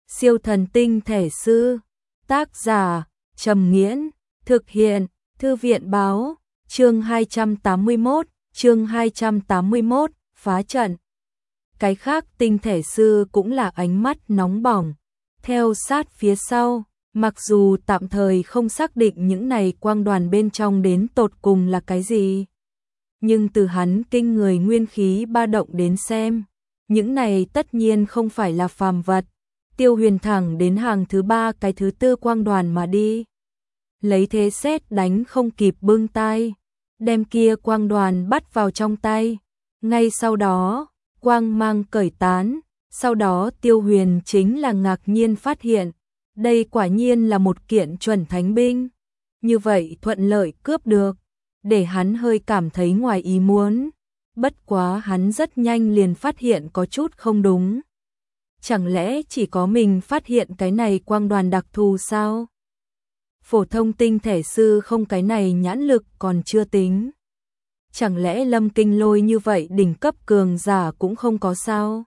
Siêu thần tinh thể sư. Tác giả Trầm Nghiễn. Thực hiện Thư viện báo. Chương 281, phá trận. Cái khác tinh thể sư cũng là ánh mắt nóng bỏng, theo sát phía sau, mặc dù tạm thời không xác định những này quang đoàn bên trong đến tột cùng là cái gì. Nhưng từ hắn kinh người nguyên khí ba động đến xem, những này tất nhiên không phải là phàm vật. Tiêu Huyền thẳng đến hàng thứ ba cái thứ tư quang đoàn mà đi. Lấy thế sét đánh không kịp bưng tay, đem kia quang đoàn bắt vào trong tay. Ngay sau đó, quang mang cởi tán, sau đó Tiêu Huyền chính là ngạc nhiên phát hiện, đây quả nhiên là một kiện chuẩn thánh binh. Như vậy thuận lợi cướp được, để hắn hơi cảm thấy ngoài ý muốn. Bất quá hắn rất nhanh liền phát hiện có chút không đúng. Chẳng lẽ chỉ có mình phát hiện cái này quang đoàn đặc thù sao? Phổ thông tinh thể sư không cái này nhãn lực còn chưa tính. Chẳng lẽ Lâm Kinh Lôi như vậy đỉnh cấp cường giả cũng không có sao?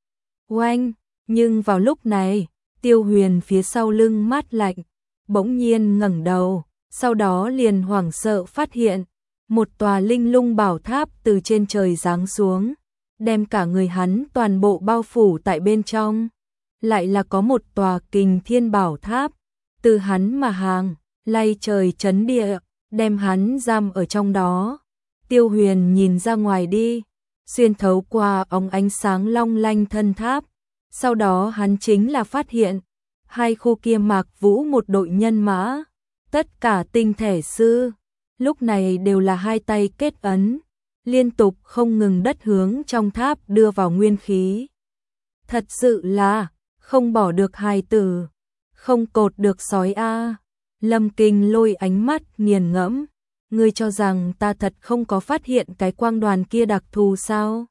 Oanh! Nhưng vào lúc này, Tiêu Huyền phía sau lưng mát lạnh, bỗng nhiên ngẩng đầu, sau đó liền hoảng sợ phát hiện, một tòa linh lung bảo tháp từ trên trời giáng xuống, đem cả người hắn toàn bộ bao phủ tại bên trong. Lại là có một tòa kình thiên bảo tháp, từ hắn mà hàng, lay trời chấn địa, đem hắn giam ở trong đó. Tiêu Huyền nhìn ra ngoài đi, xuyên thấu qua ống ánh sáng long lanh thân tháp. Sau đó hắn chính là phát hiện, hai khu kia Mạc Vũ một đội nhân mã, tất cả tinh thể sư, lúc này đều là hai tay kết ấn, liên tục không ngừng đất hướng trong tháp đưa vào nguyên khí. Thật sự là, không bỏ được hài tử, không cột được sói a. Lâm Kinh Lôi ánh mắt nghiền ngẫm, ngươi cho rằng ta thật không có phát hiện cái quang đoàn kia đặc thù sao?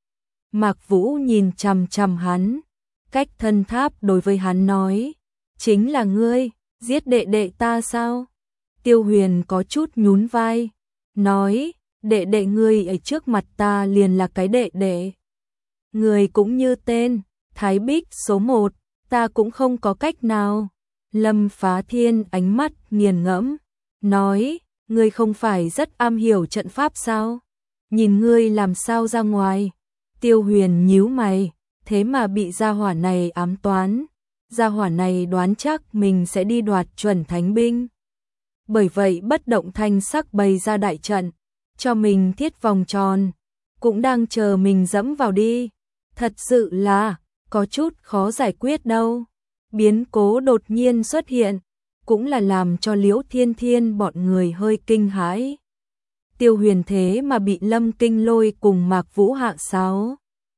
Mạc Vũ nhìn chằm chằm hắn, cách thân tháp đối với hắn nói, chính là ngươi, giết đệ đệ ta sao? Tiêu Huyền có chút nhún vai, nói, đệ đệ ngươi ở trước mặt ta liền là cái đệ đệ. Người cũng như tên, Thái Bích số 1, ta cũng không có cách nào. Lâm Phá Thiên ánh mắt nghiền ngẫm, nói, ngươi không phải rất am hiểu trận pháp sao? Nhìn ngươi làm sao ra ngoài? Tiêu Huyền nhíu mày, thế mà bị gia hỏa này ám toán. Gia hỏa này đoán chắc mình sẽ đi đoạt chuẩn thánh binh. Bởi vậy bất động thanh sắc bày ra đại trận, cho mình thiết vòng tròn, cũng đang chờ mình dẫm vào đi. Thật sự là, có chút khó giải quyết đâu. Biến cố đột nhiên xuất hiện, cũng là làm cho Liễu Thiên Thiên bọn người hơi kinh hãi. Tiêu Huyền thế mà bị Lâm Kinh Lôi cùng Mạc Vũ hạ sáo.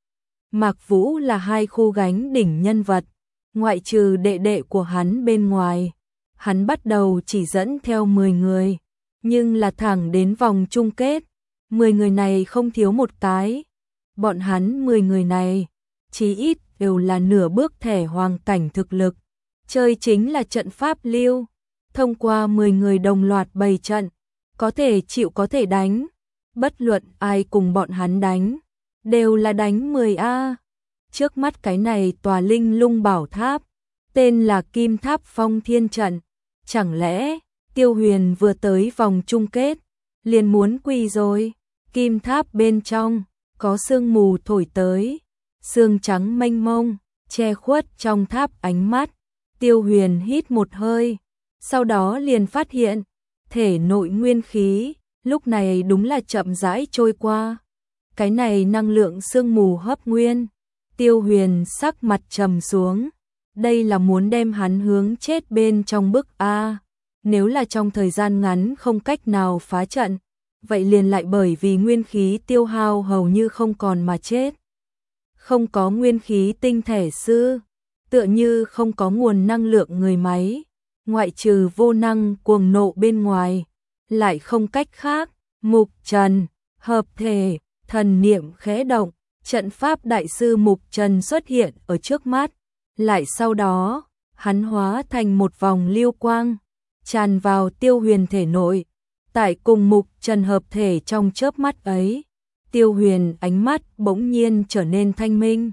Mạc Vũ là hai khu gánh đỉnh nhân vật, ngoại trừ đệ đệ của hắn bên ngoài. Hắn bắt đầu chỉ dẫn theo 10 người, nhưng là thẳng đến vòng chung kết, 10 người này không thiếu một cái. Bọn hắn 10 người này, chí ít đều là nửa bước thể hoàng cảnh thực lực, chơi chính là trận pháp lưu, thông qua 10 người đồng loạt bày trận, có thể chịu có thể đánh, bất luận ai cùng bọn hắn đánh, đều là đánh 10A. Trước mắt cái này tòa linh lung bảo tháp, tên là Kim Tháp Phong Thiên Trận, chẳng lẽ Tiêu Huyền vừa tới vòng chung kết, liền muốn quỳ rồi? Kim tháp bên trong, có sương mù thổi tới, sương trắng mênh mông, che khuất trong tháp ánh mắt. Tiêu Huyền hít một hơi, sau đó liền phát hiện, thể nội nguyên khí, lúc này đúng là chậm rãi trôi qua. Cái này năng lượng sương mù hấp nguyên. Tiêu Huyền sắc mặt trầm xuống, đây là muốn đem hắn hướng chết bên trong bức A. Nếu là trong thời gian ngắn không cách nào phá trận, vậy liền lại bởi vì nguyên khí tiêu hao hầu như không còn mà chết. Không có nguyên khí tinh thể sư, tựa như không có nguồn năng lượng người máy, ngoại trừ vô năng cuồng nộ bên ngoài, lại không cách khác. Mục Trần, hợp thể, thần niệm khẽ động, trận pháp đại sư Mục Trần xuất hiện ở trước mắt, lại sau đó, hắn hóa thành một vòng lưu quang, tràn vào Tiêu Huyền thể nội. Tại cùng Mục Trần hợp thể trong chớp mắt ấy, Tiêu Huyền ánh mắt bỗng nhiên trở nên thanh minh,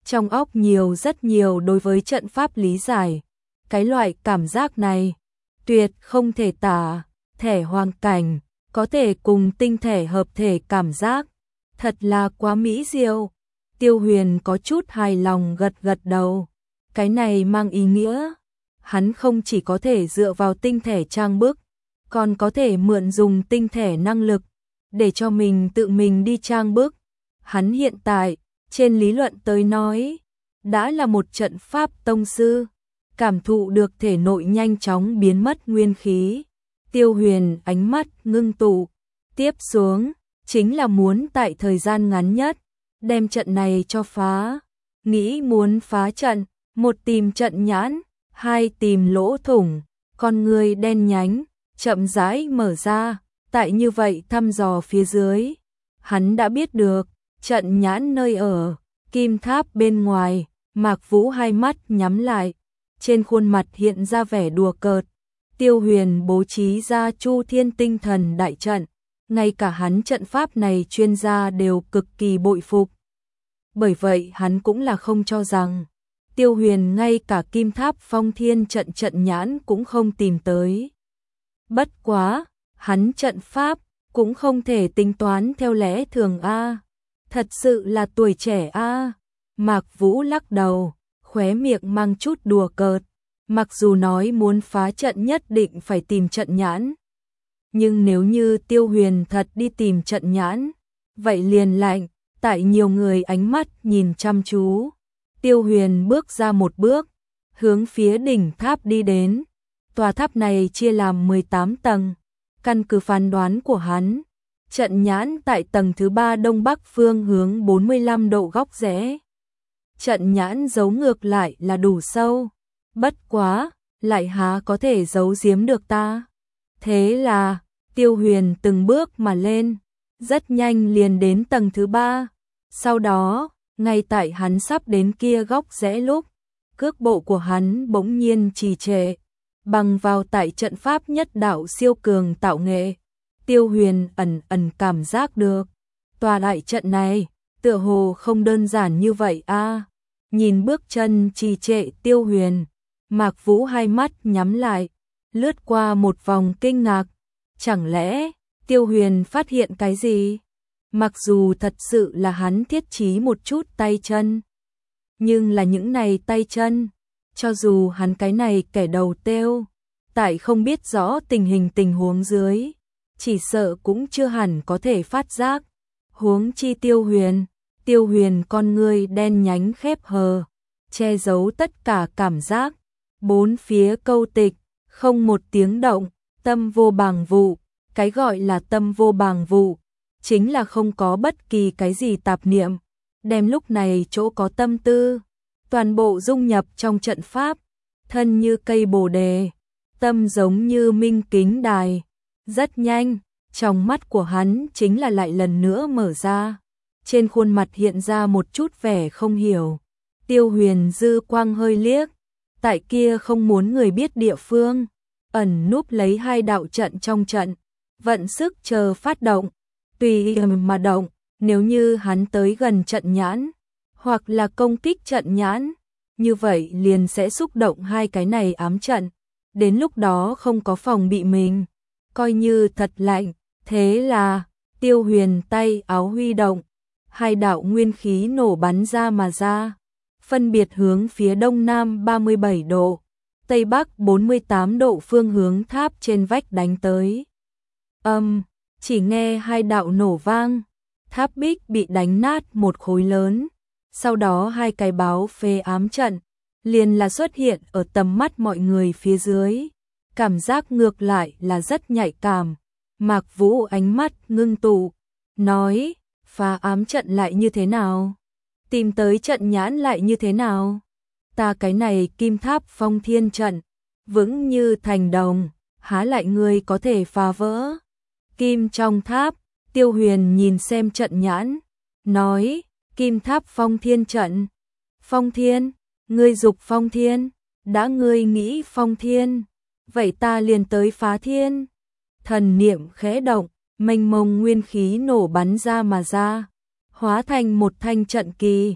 trong óc nhiều rất nhiều đối với trận pháp lý giải. Cái loại cảm giác này, tuyệt không thể tả, thể hoàng cảnh, có thể cùng tinh thể hợp thể cảm giác, thật là quá mỹ diệu. Tiêu Huyền có chút hài lòng gật gật đầu, cái này mang ý nghĩa, hắn không chỉ có thể dựa vào tinh thể trang bức, còn có thể mượn dùng tinh thể năng lực, để cho mình tự mình đi trang bức. Hắn hiện tại, trên lý luận tới nói, đã là một trận pháp tông sư, cảm thụ được thể nội nhanh chóng biến mất nguyên khí. Tiêu Huyền ánh mắt ngưng tụ, tiếp xuống, chính là muốn tại thời gian ngắn nhất, đem trận này cho phá. Nghĩ muốn phá trận, một tìm trận nhãn, hai tìm lỗ thủng, con người đen nhánh, chậm rãi mở ra, tại như vậy thăm dò phía dưới. Hắn đã biết được, trận nhãn nơi ở, kim tháp bên ngoài, Mạc Vũ hai mắt nhắm lại, trên khuôn mặt hiện ra vẻ đùa cợt. Tiêu Huyền bố trí ra Chu Thiên Tinh Thần đại trận, ngay cả hắn trận pháp này chuyên gia đều cực kỳ bội phục. Bởi vậy hắn cũng là không cho rằng Tiêu Huyền ngay cả kim tháp phong thiên trận nhãn cũng không tìm tới. Bất quá, hắn trận pháp cũng không thể tính toán theo lẽ thường a. Thật sự là tuổi trẻ a. Mạc Vũ lắc đầu, khóe miệng mang chút đùa cợt. Mặc dù nói muốn phá trận nhất định phải tìm trận nhãn, nhưng nếu như Tiêu Huyền thật đi tìm trận nhãn, vậy liền lạnh, tại nhiều người ánh mắt nhìn chăm chú. Tiêu Huyền bước ra một bước, hướng phía đỉnh tháp đi đến. Tòa tháp này chia làm 18 tầng, căn cứ phán đoán của hắn, trận nhãn tại tầng thứ 3 đông bắc phương hướng 45 độ góc rẽ. Trận nhãn giấu ngược lại là đủ sâu, bất quá, lại há có thể giấu giếm được ta. Thế là, Tiêu Huyền từng bước mà lên, rất nhanh liền đến tầng thứ 3. Sau đó, ngay tại hắn sắp đến kia góc rẽ lúc, cước bộ của hắn bỗng nhiên trì trệ, bằng vào tại trận pháp nhất đạo siêu cường tạo nghệ. Tiêu Huyền ẩn cảm giác được, tòa đại trận này, tựa hồ không đơn giản như vậy a. Nhìn bước chân trì trệ Tiêu Huyền, Mạc Vũ hai mắt nhắm lại, lướt qua một vòng kinh ngạc. Chẳng lẽ, Tiêu Huyền phát hiện cái gì? Mặc dù thật sự là hắn thiết trí một chút tay chân, nhưng là những này tay chân, cho dù hắn cái này kẻ đầu têu, tại không biết rõ tình huống dưới, chỉ sợ cũng chưa hẳn có thể phát giác. Huống chi Tiêu Huyền con ngươi đen nhánh khép hờ, che giấu tất cả cảm giác, bốn phía câu tịch, không một tiếng động, tâm vô bàng vụ. Cái gọi là tâm vô bàng vụ, chính là không có bất kỳ cái gì tạp niệm, đem lúc này chỗ có tâm tư, toàn bộ dung nhập trong trận pháp, thân như cây bồ đề, tâm giống như minh kính đài. Rất nhanh, trong mắt của hắn chính là lại lần nữa mở ra, trên khuôn mặt hiện ra một chút vẻ không hiểu. Tiêu Huyền dư quang hơi liếc, tại kia không muốn người biết địa phương, ẩn núp lấy hai đạo trận trong trận, vận sức chờ phát động, tùy ý mà động. Nếu như hắn tới gần trận nhãn, hoặc là công kích trận nhãn, như vậy liền sẽ xúc động hai cái này ám trận, đến lúc đó không có phòng bị mình, coi như thật lạnh. Thế là, Tiêu Huyền tay áo huy động, hai đạo nguyên khí nổ bắn ra mà ra, phân biệt hướng phía đông nam 37 độ, tây bắc 48 độ phương hướng tháp trên vách đánh tới. Chỉ nghe hai đạo nổ vang, tháp bích bị đánh nát một khối lớn, sau đó hai cái báo phê ám trận liền là xuất hiện ở tầm mắt mọi người phía dưới. Cảm giác ngược lại là rất nhạy cảm. Mạc Vũ ánh mắt ngưng tụ, nói, phá ám trận lại như thế nào? Tìm tới trận nhãn lại như thế nào? Ta cái này kim tháp phong thiên trận, vững như thành đồng, há lại ngươi có thể phá vỡ? Kim trong tháp, Tiêu Huyền nhìn xem trận nhãn, nói, kim tháp phong thiên trận. Phong thiên, ngươi dục phong thiên, đã ngươi nghĩ phong thiên, vậy ta liền tới phá thiên. Thần niệm khẽ động, mênh mông nguyên khí nổ bắn ra mà ra, hóa thành một thanh trận kỳ,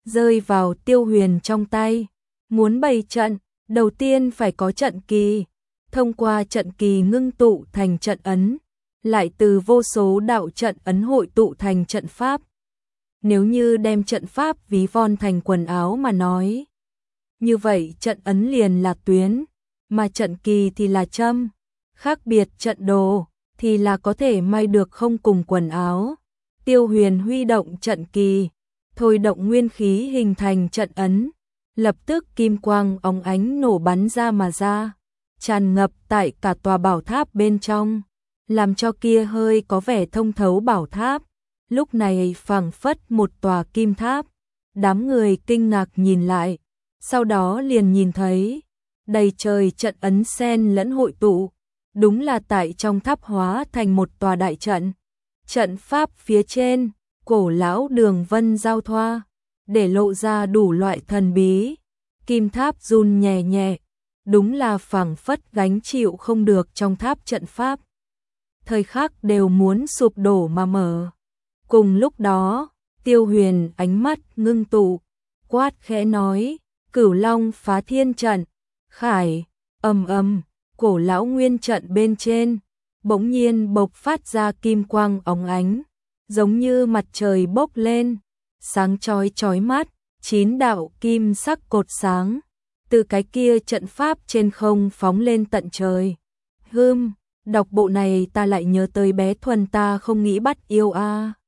rơi vào Tiêu Huyền trong tay. Muốn bày trận, đầu tiên phải có trận kỳ, thông qua trận kỳ ngưng tụ thành trận ấn, lại từ vô số đạo trận ấn hội tụ thành trận pháp. Nếu như đem trận pháp ví von thành quần áo mà nói, như vậy trận ấn liền là tuyến, mà trận kỳ thì là châm. Khác biệt trận đồ thì là có thể may được không cùng quần áo. Tiêu Huyền huy động trận kỳ, thôi động nguyên khí hình thành trận ấn, lập tức kim quang óng ánh nổ bắn ra mà ra, tràn ngập tại cả tòa bảo tháp bên trong, làm cho kia hơi có vẻ thông thấu bảo tháp. Lúc này phảng phất một tòa kim tháp. Đám người kinh ngạc nhìn lại, sau đó liền nhìn thấy đầy trời trận ấn sen lẫn hội tụ, đúng là tại trong tháp hóa thành một tòa đại trận. Trận pháp phía trên, cổ lão đường vân giao thoa, để lộ ra đủ loại thần bí. Kim tháp run nhẹ nhẹ, đúng là phảng phất gánh chịu không được trong tháp trận pháp. Thời khắc đều muốn sụp đổ mà mở. Cùng lúc đó, Tiêu Huyền ánh mắt ngưng tụ, quát khẽ nói, Cửu Long phá thiên trận, khải, ầm ầm, cổ lão nguyên trận bên trên, bỗng nhiên bộc phát ra kim quang óng ánh, giống như mặt trời bốc lên, sáng chói chói mắt, 9 đạo kim sắc cột sáng, từ cái kia trận pháp trên không phóng lên tận trời. Đọc bộ này ta lại nhớ tới bé Thuần ta không nghĩ bắt yêu a.